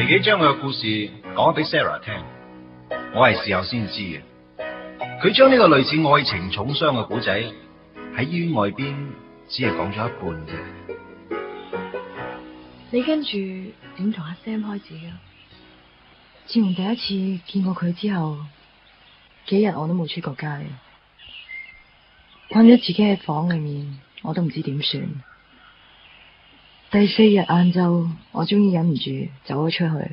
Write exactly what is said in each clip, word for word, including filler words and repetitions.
己將佢嘅故事講咗俾 Sarah 聽，我係事後先知嘅。佢將呢個類似愛情重傷嘅古仔喺醫院外邊只係講咗一半啫。 你跟住點同阿 Sam 開始嘅？自從第一次見過佢之後，幾日我都冇出過街，困咗自己喺房裏面，我都唔知點算。第四日晏晝，我終於忍唔住走咗出去。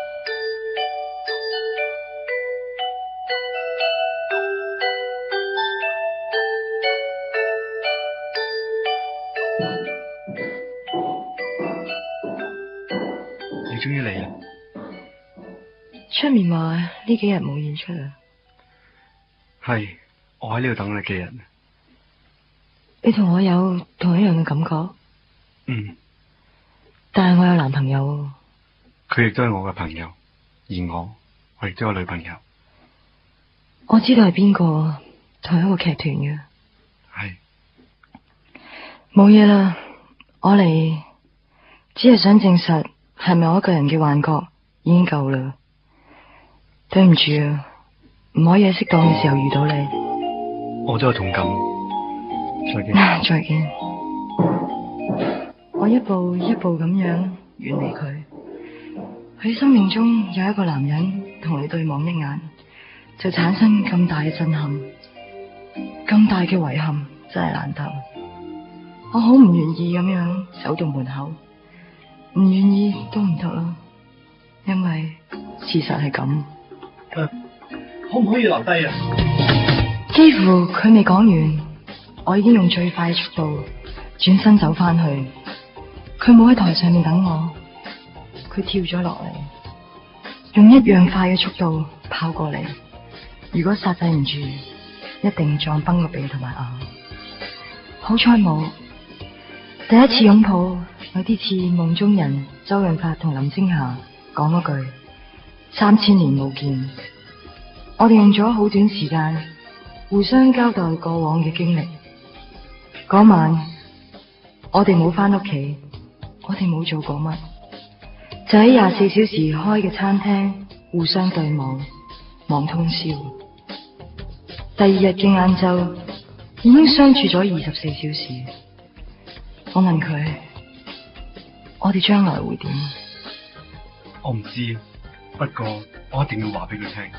你終於嚟啦！ 出面話呢幾日冇演出啊？ 係，我喺呢度等你幾日。 你同我有同一樣嘅感覺？ 嗯。 但係我有男朋友。 佢亦都係我嘅朋友，而我，我亦都有女朋友。 我知道係邊個，同一個劇團嘅。 係。 冇嘢啦，我嚟只係想證實係咪我一個人嘅幻覺已經夠啦。對唔住啊，唔可以喺適當嘅時候遇到你。 我都有同感。再見。 再見。我一步一步咁樣遠離佢。喺生命中有一個男人同你對望一眼，就產生咁大嘅震撼，咁大嘅遺憾，真係難得。我好唔願意咁樣走到門口，唔願意都唔得啦，因為事實係咁。 誒，可唔可以留低啊？ 幾乎佢未講完，我已經用最快嘅速度轉身走翻去。佢冇喺台上面等我，佢跳咗落嚟，用一樣快嘅速度跑過嚟。如果剎制唔住，一定撞崩個鼻同埋牙。好彩冇。第一次擁抱有啲似夢中人周潤發同林青霞講嗰句三千年冇見。我哋用咗好短時間互相交代過往嘅經歷。嗰晚我哋冇返屋企，我哋冇做過乜，就喺廿四小時開嘅餐廳互相對望，望通宵。第二日嘅晏晝已經相處咗二十四小時。我問佢，我哋將來會點？ 我唔知，不過我一定要話俾佢聽。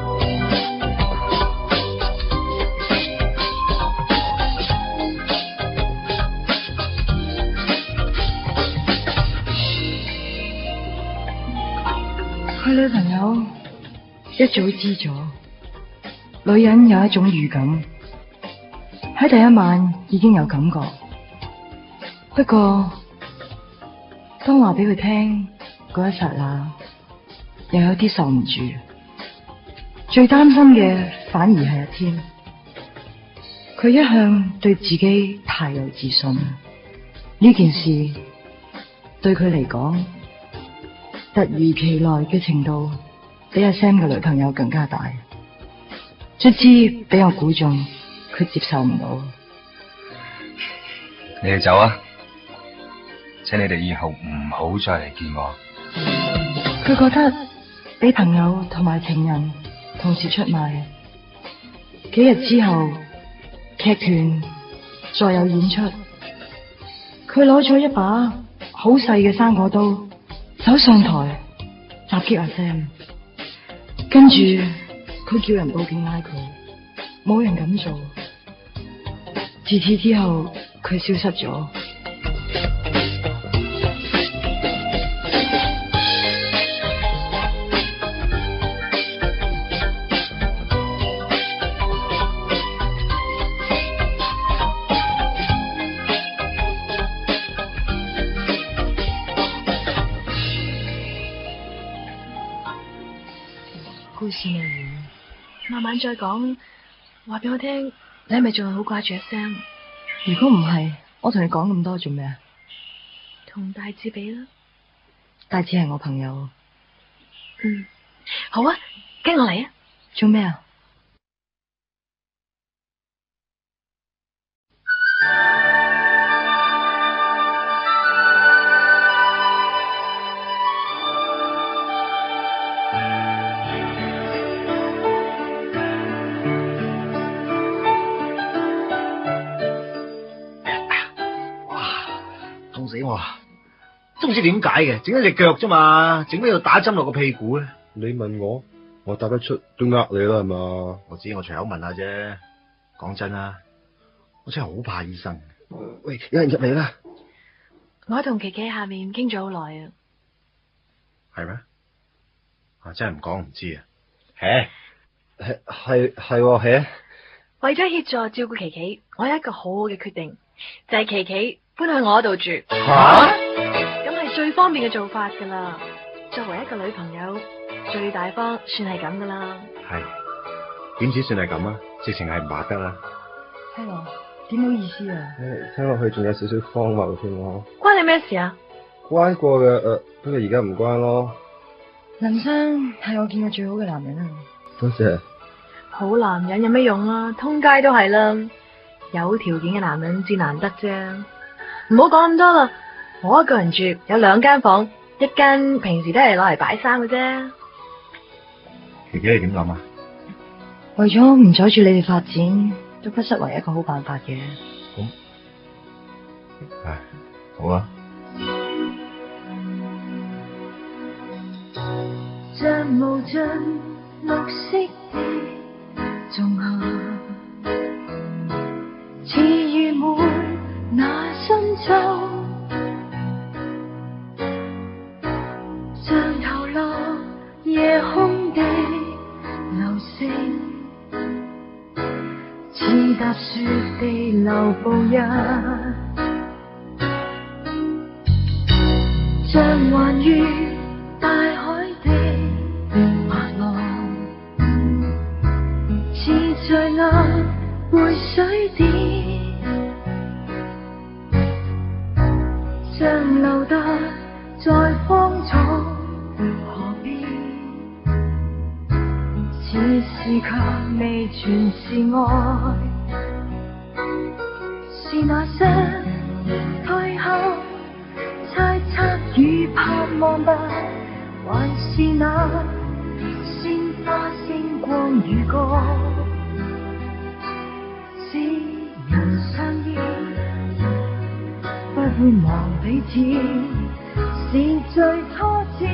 佢女朋友一早知咗，女人有一種預感，喺第一晚已經有感覺。不過當話俾佢聽嗰一剎那，又有啲受唔住。最擔心嘅反而係阿天，佢一向對自己太有自信，呢件事對佢嚟講突如其來嘅程度比阿 Sam 嘅女朋友更加大。卒之俾我估中，佢接受唔到。 你哋走啊！請你哋以後唔好再嚟見我。 佢覺得俾朋友同埋情人同時出賣。幾日之後，劇團再有演出，佢攞咗一把好細嘅生果刀，走上台襲擊阿 Sam。跟住佢叫人報警拉佢，冇人敢做。自此之後，佢消失咗。故事未完，慢慢再講。話俾我聽，你係咪仲係好掛住阿 Sam？如果唔係，我同你講咁多做咩啊？同大志比啦。大志係我朋友。嗯，好啊，跟我嚟啊。做咩啊？ 都唔知點解嘅，整咗隻腳啫嘛，整咩要打針落個屁股咧？ 你問我，我答得出都呃你啦係嘛？ 我知我隨口問下啫。講真啦，我真係好怕醫生。 喂，有人入嚟啦。 我同琪琪下面傾咗好耐啊。 係咩？啊，真係唔講唔知啊。係係係係係。 為咗協助照顧琪琪，我有一個好好嘅決定，就係琪琪搬去我度住。 吓？ 咁係最方便嘅做法噶啦。作為一個女朋友，最大方算係咁噶啦。 係。點止算係咁啊？直情係唔話得啦。 聽落點好意思啊？ 誒，聽落去仲有少少荒謬添喎。 關你咩事啊？ 關過嘅，誒、呃，不過而家唔關咯。 林生係我見過最好嘅男人啊！ 多謝。 好男人有咩用啊？通街都係啦。有條件嘅男人至難得啫。唔好講咁多啦。我一個人住，有兩間房，一間平時都係攞嚟擺衫嘅啫。 琪琪你點諗啊？ 為咗唔阻住你哋發展，都不失為一個好辦法嘅。 咁，唉，好啊。 像無盡綠色的仲夏，似雨滿那深秋，像投落夜空的流星，似踏雪地流步日，像環越大海的滑浪，似罪惡背水點，像留達在荒草河邊，似是卻未全是愛，是那些退後猜測與盼望吧，還是那鮮花星光與歌，是人相依不會忘彼此，是最初知，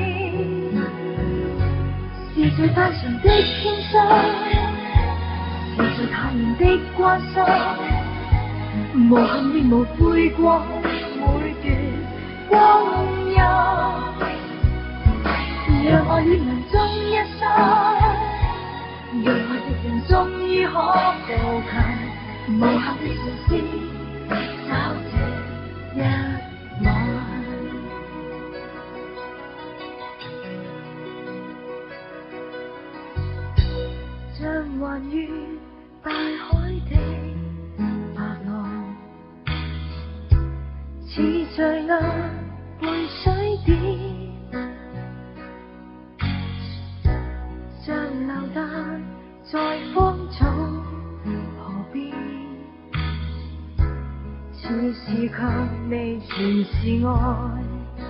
是最單純的天生，是最坦然的關心，無恨亦無悔過每段光陰，讓愛戀人終一生，讓愛的人終於可步近，無限的嘗試找這一晚，像環越大海的白浪，似罪惡背水點，像留達在荒草河邊，似是卻未全是愛，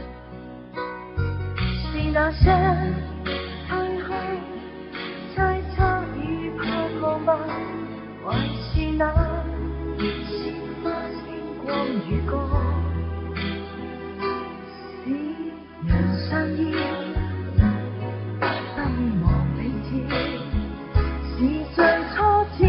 是那些退後猜測與盼望吧，還是那鮮花星光與歌，使人相依不會忘彼此，是最初知，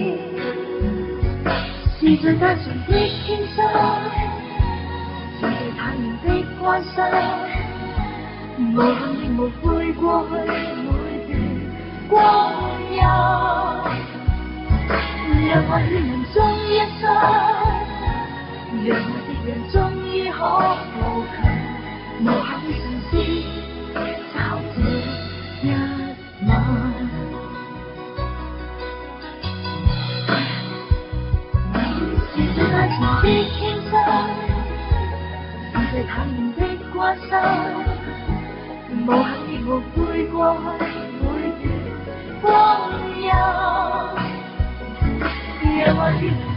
是最單純的天生，是最坦然的關心，無恨亦無悔過去每段光陰，讓愛戀人終一生，讓愛的人終於可步近，無限的嘗試找這一晚，是最單純的天生，是最坦然的關心，無恨亦無悔過去每段光陰，讓愛戀人